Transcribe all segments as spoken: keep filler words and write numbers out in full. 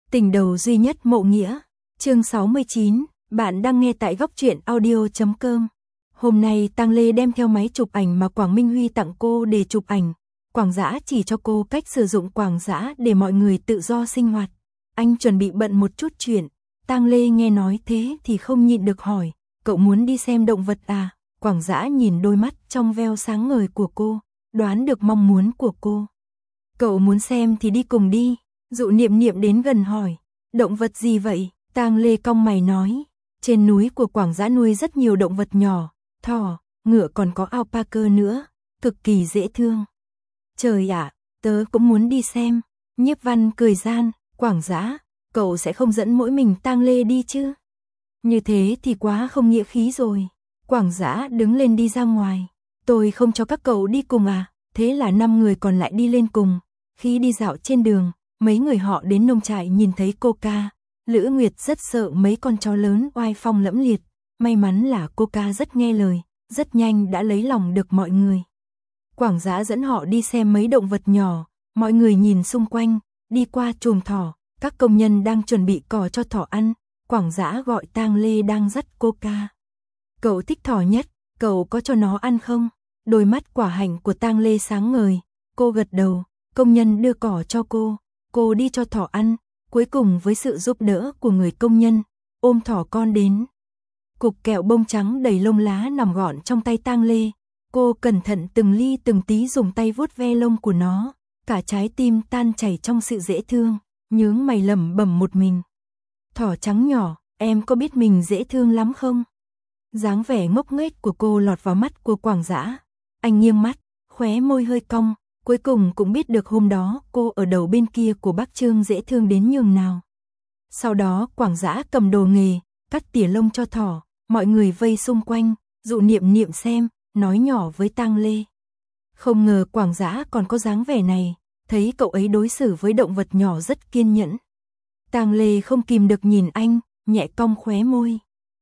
Tình đầu duy nhất Mộ Nghĩa, chương sáu mươi chín, bạn đang nghe tại góc truyện audio chấm com. Hôm nay Tang Lê đem theo máy chụp ảnh mà Quảng Minh Huy tặng cô để chụp ảnh. Quảng Dã chỉ cho cô cách sử dụng Quảng Dã để mọi người tự do sinh hoạt. Anh chuẩn bị bận một chút chuyện. Tang Lê nghe nói thế thì không nhịn được hỏi, cậu muốn đi xem động vật à? Quảng Dã nhìn đôi mắt trong veo sáng ngời của cô, đoán được mong muốn của cô. Cậu muốn xem thì đi cùng đi. Dụ Niệm Niệm đến gần hỏi, động vật gì vậy? Tang Lê cong mày nói, trên núi của Quảng Dã nuôi rất nhiều động vật nhỏ, thỏ, ngựa còn có alpaca nữa, cực kỳ dễ thương. Trời ạ, tớ cũng muốn đi xem. Nhiếp Văn cười gian, Quảng Dã, cậu sẽ không dẫn mỗi mình Tang Lê đi chứ? Như thế thì quá không nghĩa khí rồi. Quảng Dã đứng lên đi ra ngoài, tôi không cho các cậu đi cùng à? Thế là năm người còn lại đi lên cùng. Khi đi dạo trên đường, mấy người họ đến nông trại nhìn thấy Coca. Lữ Nguyệt rất sợ mấy con chó lớn oai phong lẫm liệt. May mắn là Coca rất nghe lời, rất nhanh đã lấy lòng được mọi người. Quảng Dã dẫn họ đi xem mấy động vật nhỏ. Mọi người nhìn xung quanh, đi qua chuồng thỏ. Các công nhân đang chuẩn bị cỏ cho thỏ ăn. Quảng Dã gọi Tang Lê đang dắt Coca. Cậu thích thỏ nhất, cậu có cho nó ăn không? Đôi mắt quả hạnh của Tang Lê sáng ngời. Cô gật đầu, công nhân đưa cỏ cho cô. Cô đi cho thỏ ăn, cuối cùng với sự giúp đỡ của người công nhân, ôm thỏ con đến. Cục kẹo bông trắng đầy lông lá nằm gọn trong tay Tang Lê. Cô cẩn thận từng ly từng tí dùng tay vuốt ve lông của nó, cả trái tim tan chảy trong sự dễ thương, nhướng mày lẩm bẩm một mình. Thỏ trắng nhỏ, em có biết mình dễ thương lắm không? Dáng vẻ ngốc nghếch của cô lọt vào mắt của Quảng Dã. Anh nghiêng mắt, khóe môi hơi cong, cuối cùng cũng biết được hôm đó cô ở đầu bên kia của bác Trương dễ thương đến nhường nào. Sau đó Quảng Dã cầm đồ nghề, cắt tỉa lông cho thỏ, mọi người vây xung quanh, Dụ Niệm Niệm xem, nói nhỏ với Tang Lê. Không ngờ Quảng Dã còn có dáng vẻ này, thấy cậu ấy đối xử với động vật nhỏ rất kiên nhẫn. Tang Lê không kìm được nhìn anh, nhẹ cong khóe môi.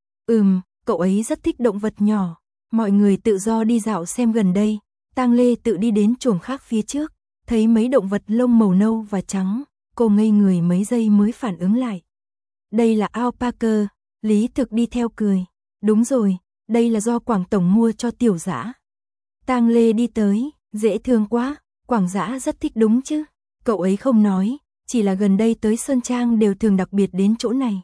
Ừm, cậu ấy rất thích động vật nhỏ. Mọi người tự do đi dạo xem gần đây. Tang Lê tự đi đến chuồng khác phía trước, thấy mấy động vật lông màu nâu và trắng, cô ngây người mấy giây mới phản ứng lại. Đây là alpaca, Lý Thực đi theo cười. Đúng rồi, đây là do Quảng Tổng mua cho Tiểu Dã. Tang Lê đi tới, dễ thương quá, Quảng Dã rất thích đúng chứ? Cậu ấy không nói, chỉ là gần đây tới Sơn Trang đều thường đặc biệt đến chỗ này.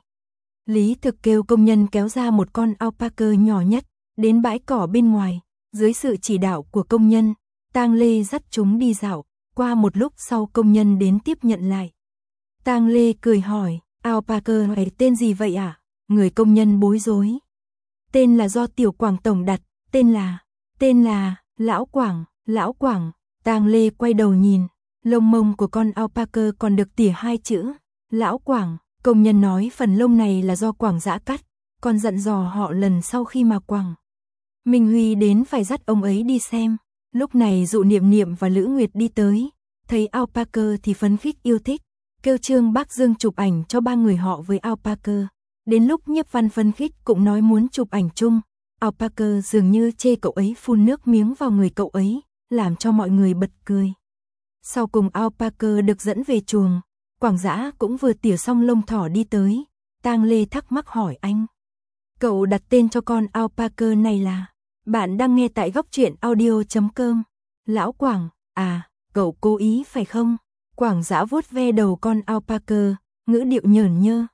Lý Thực kêu công nhân kéo ra một con alpaca nhỏ nhất, đến bãi cỏ bên ngoài. Dưới sự chỉ đạo của công nhân, Tang Lê dắt chúng đi dạo, qua một lúc sau công nhân đến tiếp nhận lại. Tang Lê cười hỏi, alpaca này tên gì vậy ạ? À? Người công nhân bối rối. Tên là do Tiểu Quảng Tổng đặt, tên là, tên là, Lão Quảng, Lão Quảng. Tang Lê quay đầu nhìn, lông mông của con alpaca còn được tỉa hai chữ, Lão Quảng. Công nhân nói phần lông này là do Quảng Dã cắt, còn dặn dò họ lần sau khi mà Quảng Minh Huy đến phải dắt ông ấy đi xem. Lúc này Dụ Niệm Niệm và Lữ Nguyệt đi tới, thấy alpaca thì phấn khích yêu thích, kêu Trương Bác Dương chụp ảnh cho ba người họ với alpaca. Đến lúc Nhiếp Văn phấn khích cũng nói muốn chụp ảnh chung, alpaca dường như chê cậu ấy phun nước miếng vào người cậu ấy, làm cho mọi người bật cười. Sau cùng alpaca được dẫn về chuồng, Quảng Dã cũng vừa tỉa xong lông thỏ đi tới. Tang Lê thắc mắc hỏi anh, cậu đặt tên cho con alpaca này là? Bạn đang nghe tại góc truyện audio chấm com. Lão Quảng, à, cậu cố ý phải không? Quảng Dã vuốt ve đầu con alpaca, ngữ điệu nhởn nhơ.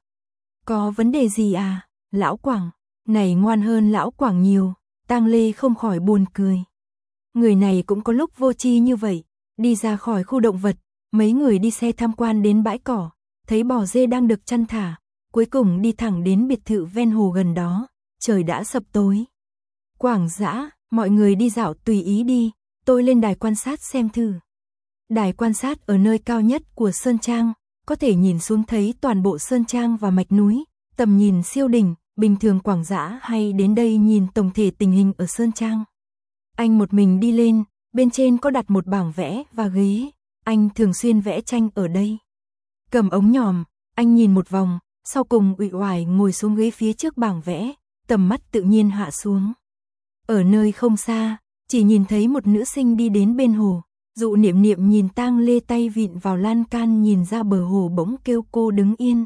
Có vấn đề gì à? Lão Quảng, này ngoan hơn Lão Quảng nhiều. Tang Lê không khỏi buồn cười. Người này cũng có lúc vô tri như vậy. Đi ra khỏi khu động vật, mấy người đi xe tham quan đến bãi cỏ, thấy bò dê đang được chăn thả, cuối cùng đi thẳng đến biệt thự ven hồ gần đó. Trời đã sập tối. Quảng Dã, mọi người đi dạo tùy ý đi, tôi lên đài quan sát xem thử. Đài quan sát ở nơi cao nhất của Sơn Trang, có thể nhìn xuống thấy toàn bộ Sơn Trang và mạch núi, tầm nhìn siêu đỉnh. Bình thường Quảng Dã hay đến đây nhìn tổng thể tình hình ở Sơn Trang. Anh một mình đi lên, bên trên có đặt một bảng vẽ và ghế, anh thường xuyên vẽ tranh ở đây. Cầm ống nhòm, anh nhìn một vòng, sau cùng uể oải ngồi xuống ghế phía trước bảng vẽ, tầm mắt tự nhiên hạ xuống. Ở nơi không xa, chỉ nhìn thấy một nữ sinh đi đến bên hồ, Dụ Niệm Niệm nhìn Tang Lê tay vịn vào lan can nhìn ra bờ hồ bỗng kêu cô đứng yên.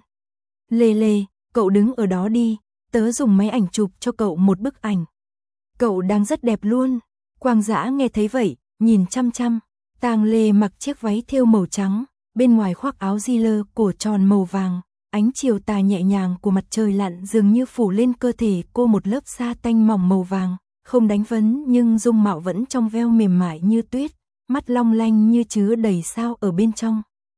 Lê Lê, cậu đứng ở đó đi, tớ dùng máy ảnh chụp cho cậu một bức ảnh. Cậu đang rất đẹp luôn. Quang Dã nghe thấy vậy, nhìn chăm chăm. Tang Lê mặc chiếc váy thêu màu trắng, bên ngoài khoác áo di lơ cổ tròn màu vàng. Ánh chiều tà nhẹ nhàng của mặt trời lặn dường như phủ lên cơ thể cô một lớp sa tanh mỏng màu vàng, không đánh phấn nhưng dung mạo vẫn trong veo mềm mại như tuyết, mắt long lanh như chứa đầy sao ở bên trong.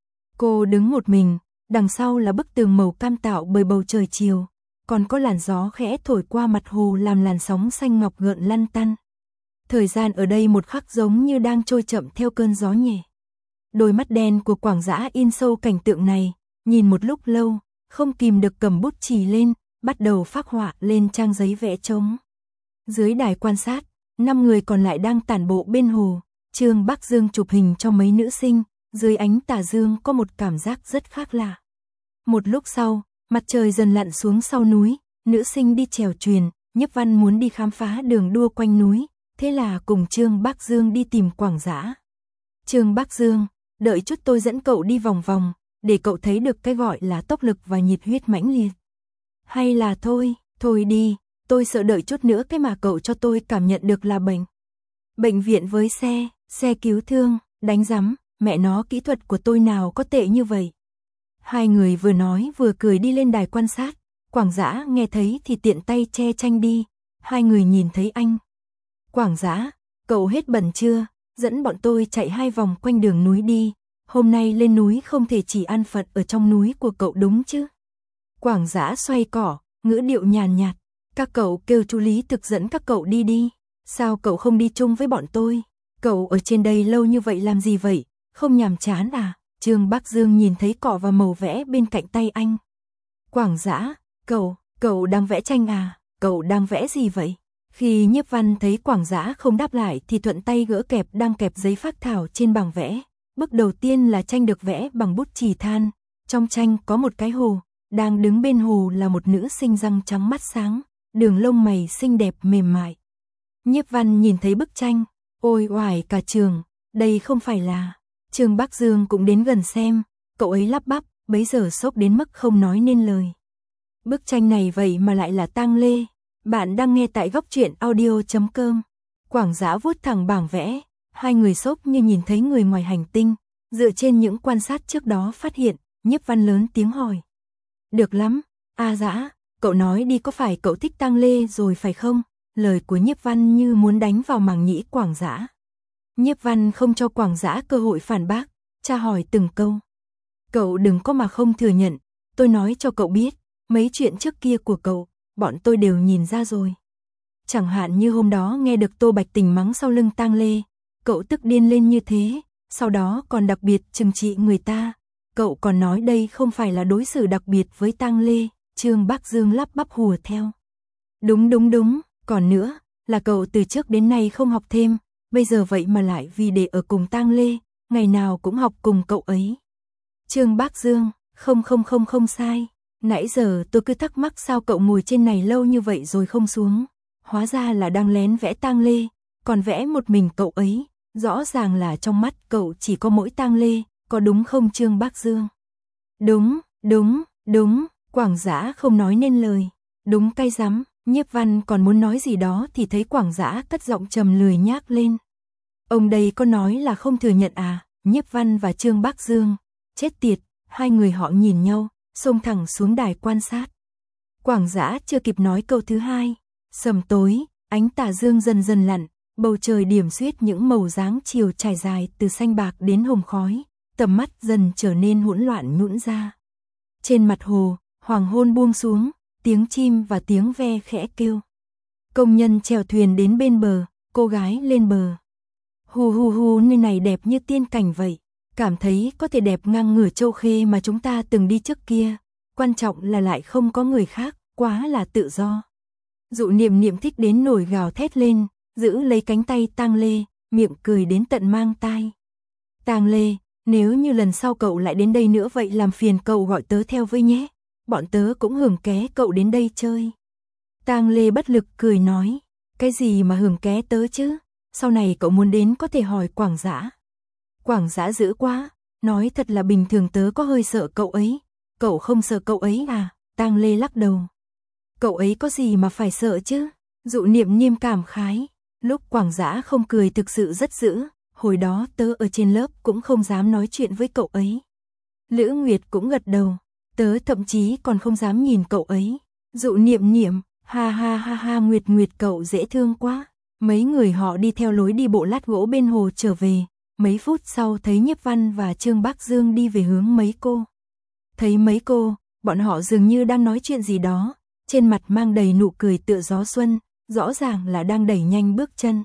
Cô đứng một mình, đằng sau là bức tường màu cam tạo bởi bầu trời chiều, còn có làn gió khẽ thổi qua mặt hồ làm làn sóng xanh ngọc gợn lăn tăn. Thời gian ở đây một khắc giống như đang trôi chậm theo cơn gió nhẹ. Đôi mắt đen của Quảng Dã in sâu cảnh tượng này, nhìn một lúc lâu, không kìm được cầm bút chì lên, bắt đầu phác họa lên trang giấy vẽ trống. Dưới đài quan sát, năm người còn lại đang tản bộ bên hồ, Trương Bắc Dương chụp hình cho mấy nữ sinh, dưới ánh tà dương có một cảm giác rất khác lạ. Một lúc sau, mặt trời dần lặn xuống sau núi, nữ sinh đi chèo thuyền, Nhiếp Văn muốn đi khám phá đường đua quanh núi, thế là cùng Trương Bắc Dương đi tìm Quảng Dã. Trương Bắc Dương, đợi chút tôi dẫn cậu đi vòng vòng, để cậu thấy được cái gọi là tốc lực và nhiệt huyết mãnh liệt. Hay là thôi, thôi đi, tôi sợ đợi chút nữa cái mà cậu cho tôi cảm nhận được là bệnh. Bệnh viện với xe, xe cứu thương, đánh rắm, mẹ nó kỹ thuật của tôi nào có tệ như vậy. Hai người vừa nói vừa cười đi lên đài quan sát, Quảng Dã nghe thấy thì tiện tay che tranh đi, hai người nhìn thấy anh. Quảng Dã, cậu hết bận chưa, dẫn bọn tôi chạy hai vòng quanh đường núi đi, hôm nay lên núi không thể chỉ ăn Phật ở trong núi của cậu đúng chứ. Quảng Dã xoay cỏ, ngữ điệu nhàn nhạt, các cậu kêu chú Lý Thực dẫn các cậu đi đi, sao cậu không đi chung với bọn tôi, cậu ở trên đây lâu như vậy làm gì vậy, không nhàm chán à? Trương Bắc Dương nhìn thấy cỏ và màu vẽ bên cạnh tay anh. Quảng Dã, cậu, cậu đang vẽ tranh à, cậu đang vẽ gì vậy? Khi Nhiếp Văn thấy Quảng Dã không đáp lại thì thuận tay gỡ kẹp đang kẹp giấy phác thảo trên bảng vẽ. Bước đầu tiên là tranh được vẽ bằng bút chì than, trong tranh có một cái hồ, đang đứng bên hồ là một nữ sinh răng trắng mắt sáng, đường lông mày xinh đẹp mềm mại. Nhiếp Văn nhìn thấy bức tranh, ôi oải cả trường, đây không phải là... Trương Bắc Dương cũng đến gần xem, cậu ấy lắp bắp, bấy giờ sốc đến mức không nói nên lời. Bức tranh này vậy mà lại là Tang Lê. Bạn đang nghe tại góc truyện audio chấm com. Quảng Dã vuốt thẳng bảng vẽ, hai người sốc như nhìn thấy người ngoài hành tinh, dựa trên những quan sát trước đó phát hiện, Nhiếp Văn lớn tiếng hỏi. Được lắm, A Dã, cậu nói đi có phải cậu thích Tang Lê rồi phải không? Lời của Nhiếp Văn như muốn đánh vào màng nhĩ Quảng Dã. Nhiếp Văn không cho Quảng Dã cơ hội phản bác, tra hỏi từng câu. Cậu đừng có mà không thừa nhận, tôi nói cho cậu biết, mấy chuyện trước kia của cậu, bọn tôi đều nhìn ra rồi. Chẳng hạn như hôm đó nghe được Tô Bạch Tình mắng sau lưng Tang Lê, cậu tức điên lên như thế, sau đó còn đặc biệt trừng trị người ta, cậu còn nói đây không phải là đối xử đặc biệt với Tang Lê, Trương Bắc Dương lắp bắp hùa theo. Đúng đúng đúng, còn nữa, là cậu từ trước đến nay không học thêm, bây giờ vậy mà lại vì để ở cùng Tang Lê, ngày nào cũng học cùng cậu ấy. Trương Bắc Dương, không không không không sai, nãy giờ tôi cứ thắc mắc sao cậu ngồi trên này lâu như vậy rồi không xuống, hóa ra là đang lén vẽ Tang Lê, còn vẽ một mình cậu ấy, rõ ràng là trong mắt cậu chỉ có mỗi Tang Lê, có đúng không Trương Bắc Dương? Đúng, đúng, đúng, Quảng Dã không nói nên lời, đúng cay rắm. Nhiếp Văn còn muốn nói gì đó thì thấy Quảng Dã cất giọng trầm lười nhác lên. Ông đây có nói là không thừa nhận à? Nhiếp Văn và Trương Bắc Dương, chết tiệt, hai người họ nhìn nhau, xông thẳng xuống đài quan sát. Quảng Dã chưa kịp nói câu thứ hai, sầm tối, ánh tà dương dần dần lặn, bầu trời điểm xuyết những màu dáng chiều trải dài từ xanh bạc đến hồng khói, tầm mắt dần trở nên hỗn loạn nhũn ra. Trên mặt hồ, hoàng hôn buông xuống, tiếng chim và tiếng ve khẽ kêu. Công nhân chèo thuyền đến bên bờ, cô gái lên bờ. Hù hù hù, nơi này đẹp như tiên cảnh vậy, cảm thấy có thể đẹp ngang ngửa Châu Khê mà chúng ta từng đi trước kia, quan trọng là lại không có người khác, quá là tự do. Dụ Niệm Niệm thích đến nổi gào thét lên, giữ lấy cánh tay Tang Lê, miệng cười đến tận mang tai. Tang Lê, nếu như lần sau cậu lại đến đây nữa vậy làm phiền cậu gọi tớ theo với nhé, bọn tớ cũng hưởng ké cậu đến đây chơi. Tang Lê bất lực cười nói, cái gì mà hưởng ké tớ chứ, sau này cậu muốn đến có thể hỏi Quảng Dã. Quảng Dã dữ quá, nói thật là bình thường tớ có hơi sợ cậu ấy. Cậu không sợ cậu ấy à? Tang Lê lắc đầu. Cậu ấy có gì mà phải sợ chứ? Dụ Niệm Niệm cảm khái. Lúc Quảng Dã không cười thực sự rất dữ, hồi đó tớ ở trên lớp cũng không dám nói chuyện với cậu ấy. Lữ Nguyệt cũng gật đầu, tớ thậm chí còn không dám nhìn cậu ấy. Dụ Niệm Niệm, ha ha ha ha, Nguyệt Nguyệt cậu dễ thương quá. Mấy người họ đi theo lối đi bộ lát gỗ bên hồ trở về, mấy phút sau thấy Nhiếp Văn và Trương Bác Dương đi về hướng mấy cô. Thấy mấy cô, bọn họ dường như đang nói chuyện gì đó, trên mặt mang đầy nụ cười tựa gió xuân, rõ ràng là đang đẩy nhanh bước chân.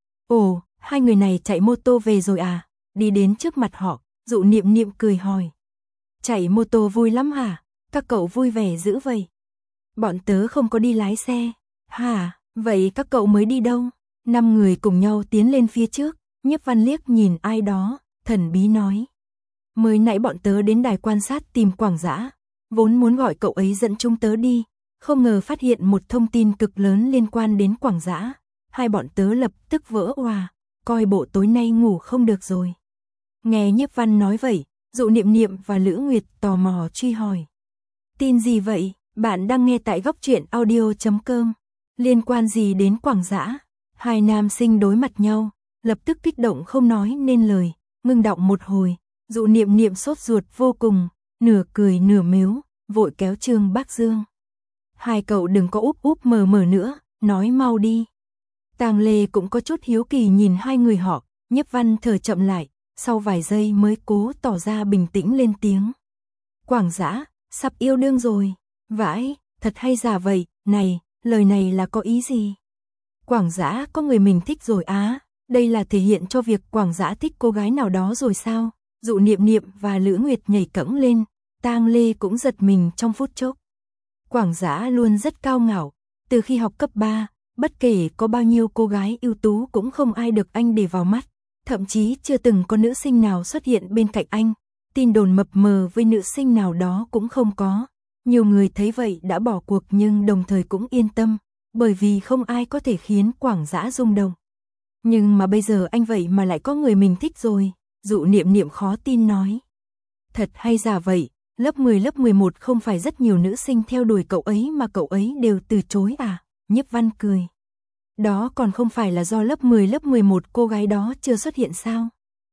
Ồ, hai người này chạy mô tô về rồi à? Đi đến trước mặt họ, Dụ Niệm Niệm cười hỏi. Chạy mô tô vui lắm hả? Các cậu vui vẻ dữ vậy. Bọn tớ không có đi lái xe. Hả, vậy các cậu mới đi đâu? Năm người cùng nhau tiến lên phía trước, Nhiếp Văn liếc nhìn ai đó, thần bí nói. Mới nãy bọn tớ đến đài quan sát tìm Quảng Dã, vốn muốn gọi cậu ấy dẫn chúng tớ đi, không ngờ phát hiện một thông tin cực lớn liên quan đến Quảng Dã. Hai bọn tớ lập tức vỡ òa, coi bộ tối nay ngủ không được rồi. Nghe Nhiếp Văn nói vậy, Dụ Niệm Niệm và Lữ Nguyệt tò mò truy hỏi. Tin gì vậy? Bạn đang nghe tại góc truyện audio chấm com. Liên quan gì đến Quảng Dã? Hai nam sinh đối mặt nhau, lập tức kích động không nói nên lời, ngưng đọng một hồi. Dụ Niệm Niệm sốt ruột vô cùng, nửa cười nửa mếu, vội kéo Trương Bác Dương. Hai cậu đừng có úp úp mờ mờ nữa, nói mau đi. Tang Lê cũng có chút hiếu kỳ nhìn hai người họ, Nhiếp Văn thở chậm lại, sau vài giây mới cố tỏ ra bình tĩnh lên tiếng. Quảng Dã, sắp yêu đương rồi. Vãi, thật hay giả vậy, này, lời này là có ý gì? Quảng Dã có người mình thích rồi á, đây là thể hiện cho việc Quảng Dã thích cô gái nào đó rồi sao? Dụ Niệm Niệm và Lữ Nguyệt nhảy cẫng lên, Tang Lê cũng giật mình trong phút chốc. Quảng Dã luôn rất cao ngạo, từ khi học cấp ba, bất kể có bao nhiêu cô gái ưu tú cũng không ai được anh để vào mắt, thậm chí chưa từng có nữ sinh nào xuất hiện bên cạnh anh, tin đồn mập mờ với nữ sinh nào đó cũng không có. Nhiều người thấy vậy đã bỏ cuộc nhưng đồng thời cũng yên tâm, bởi vì không ai có thể khiến Quảng Dã rung động. Nhưng mà bây giờ anh vậy mà lại có người mình thích rồi, Dụ Niệm Niệm khó tin nói. Thật hay giả vậy, lớp mười lớp mười một không phải rất nhiều nữ sinh theo đuổi cậu ấy mà cậu ấy đều từ chối à? Nhiếp Văn cười. Đó còn không phải là do lớp mười lớp mười một cô gái đó chưa xuất hiện sao?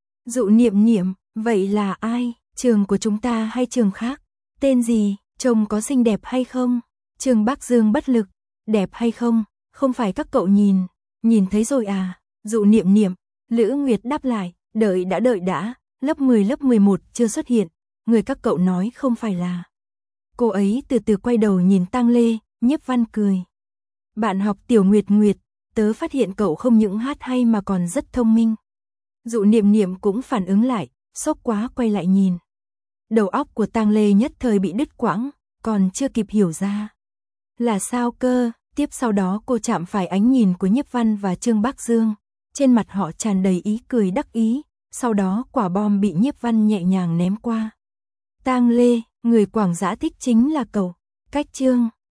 Dụ Niệm Niệm, vậy là ai? Trường của chúng ta hay trường khác? Tên gì? Trông có xinh đẹp hay không? Trương Bác Dương bất lực. Đẹp hay không? Không phải các cậu nhìn. Nhìn thấy rồi à? Dụ Niệm Niệm. Lữ Nguyệt đáp lại. Đợi đã đợi đã. Lớp mười lớp mười một chưa xuất hiện. Người các cậu nói không phải là. Cô ấy từ từ quay đầu nhìn Tang Lê. Nhiếp Văn cười. Bạn học Tiểu Nguyệt Nguyệt. Tớ phát hiện cậu không những hát hay mà còn rất thông minh. Dụ Niệm Niệm cũng phản ứng lại. Sốc quá quay lại nhìn. Đầu óc của Tang Lê nhất thời bị đứt quãng, còn chưa kịp hiểu ra. Là sao cơ? Tiếp sau đó cô chạm phải ánh nhìn của Nhiếp Văn và Trương Bác Dương. Trên mặt họ tràn đầy ý cười đắc ý, sau đó quả bom bị Nhiếp Văn nhẹ nhàng ném qua. Tang Lê, người Quảng Dã thích chính là cậu. Cách Trương